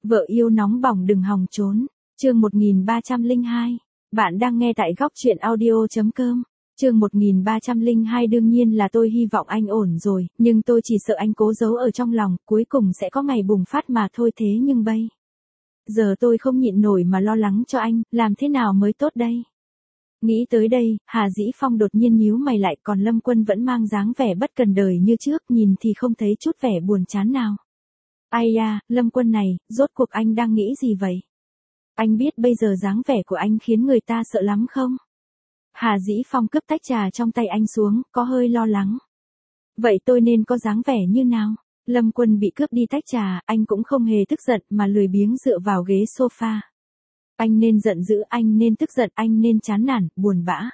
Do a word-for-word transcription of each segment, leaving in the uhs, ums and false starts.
Vợ yêu nóng bỏng đừng hòng trốn. Chương một nghìn ba trăm lẻ hai. Bạn đang nghe tại góc truyện audio chấm com. Chương một nghìn ba trăm lẻ hai đương nhiên là tôi hy vọng anh ổn rồi, nhưng tôi chỉ sợ anh cố giấu ở trong lòng, cuối cùng sẽ có ngày bùng phát mà thôi thế nhưng bây giờ tôi không nhịn nổi mà lo lắng cho anh, làm thế nào mới tốt đây? Nghĩ tới đây, Hà Dĩ Phong đột nhiên nhíu mày lại, còn Lâm Quân vẫn mang dáng vẻ bất cần đời như trước, nhìn thì không thấy chút vẻ buồn chán nào. Ai da, Lâm Quân này, rốt cuộc anh đang nghĩ gì vậy? Anh biết bây giờ dáng vẻ của anh khiến người ta sợ lắm không? Hà Dĩ Phong cướp tách trà trong tay anh xuống, có hơi lo lắng. Vậy tôi nên có dáng vẻ như nào? Lâm Quân bị cướp đi tách trà, anh cũng không hề tức giận mà lười biếng dựa vào ghế sofa. Anh nên giận dữ, anh nên tức giận, anh nên chán nản, buồn bã.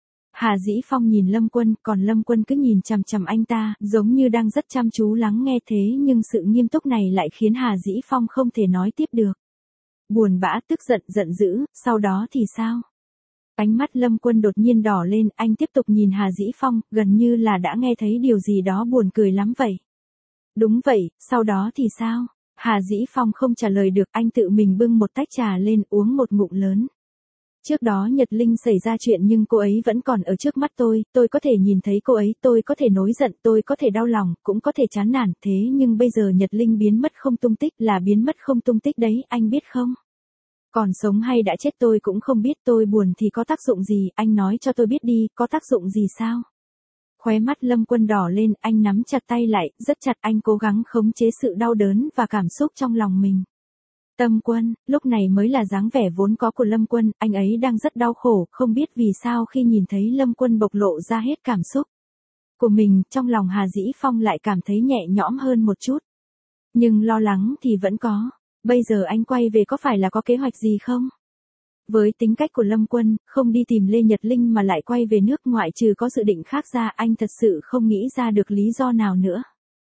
Hà Dĩ Phong nhìn Lâm Quân, còn Lâm Quân cứ nhìn chằm chằm anh ta, giống như đang rất chăm chú lắng nghe thế nhưng sự nghiêm túc này lại khiến Hà Dĩ Phong không thể nói tiếp được. Buồn bã, tức giận, giận dữ, sau đó thì sao? Ánh mắt Lâm Quân đột nhiên đỏ lên, anh tiếp tục nhìn Hà Dĩ Phong, gần như là đã nghe thấy điều gì đó buồn cười lắm vậy. Đúng vậy, sau đó thì sao? Hà Dĩ Phong không trả lời được, anh tự mình bưng một tách trà lên uống một ngụm lớn. Trước đó Nhật Linh xảy ra chuyện nhưng cô ấy vẫn còn ở trước mắt tôi, tôi có thể nhìn thấy cô ấy, tôi có thể nổi giận, tôi có thể đau lòng, cũng có thể chán nản, thế nhưng bây giờ Nhật Linh biến mất không tung tích, là biến mất không tung tích đấy, anh biết không? Còn sống hay đã chết tôi cũng không biết, tôi buồn thì có tác dụng gì, anh nói cho tôi biết đi, có tác dụng gì sao? Khóe mắt Lâm Quân đỏ lên, anh nắm chặt tay lại, rất chặt, anh cố gắng khống chế sự đau đớn và cảm xúc trong lòng mình. Tâm Quân, lúc này mới là dáng vẻ vốn có của Lâm Quân, anh ấy đang rất đau khổ, không biết vì sao khi nhìn thấy Lâm Quân bộc lộ ra hết cảm xúc của mình, trong lòng Hà Dĩ Phong lại cảm thấy nhẹ nhõm hơn một chút. Nhưng lo lắng thì vẫn có, bây giờ anh quay về có phải là có kế hoạch gì không? Với tính cách của Lâm Quân, không đi tìm Lê Nhật Linh mà lại quay về nước ngoại trừ có dự định khác ra, anh thật sự không nghĩ ra được lý do nào nữa.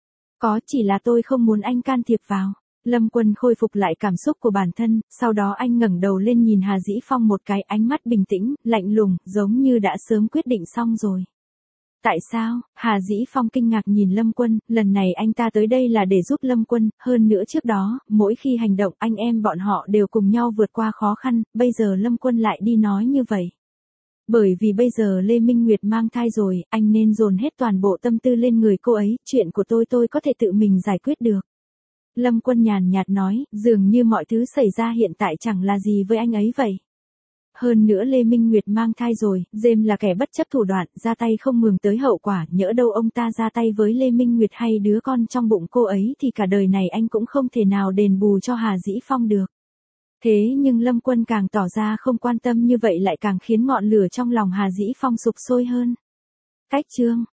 Có, chỉ là tôi không muốn anh can thiệp vào. Lâm Quân khôi phục lại cảm xúc của bản thân, sau đó anh ngẩng đầu lên nhìn Hà Dĩ Phong một cái, ánh mắt bình tĩnh, lạnh lùng, giống như đã sớm quyết định xong rồi. Tại sao? Hà Dĩ Phong kinh ngạc nhìn Lâm Quân, lần này anh ta tới đây là để giúp Lâm Quân, hơn nữa trước đó, mỗi khi hành động anh em bọn họ đều cùng nhau vượt qua khó khăn, bây giờ Lâm Quân lại đi nói như vậy. Bởi vì bây giờ Lê Minh Nguyệt mang thai rồi, anh nên dồn hết toàn bộ tâm tư lên người cô ấy, chuyện của tôi tôi có thể tự mình giải quyết được. Lâm Quân nhàn nhạt nói, dường như mọi thứ xảy ra hiện tại chẳng là gì với anh ấy vậy. Hơn nữa Lê Minh Nguyệt mang thai rồi, James là kẻ bất chấp thủ đoạn, ra tay không mường tới hậu quả, nhỡ đâu ông ta ra tay với Lê Minh Nguyệt hay đứa con trong bụng cô ấy thì cả đời này anh cũng không thể nào đền bù cho Hà Dĩ Phong được. Thế nhưng Lâm Quân càng tỏ ra không quan tâm như vậy lại càng khiến ngọn lửa trong lòng Hà Dĩ Phong sục sôi hơn. Cách chương,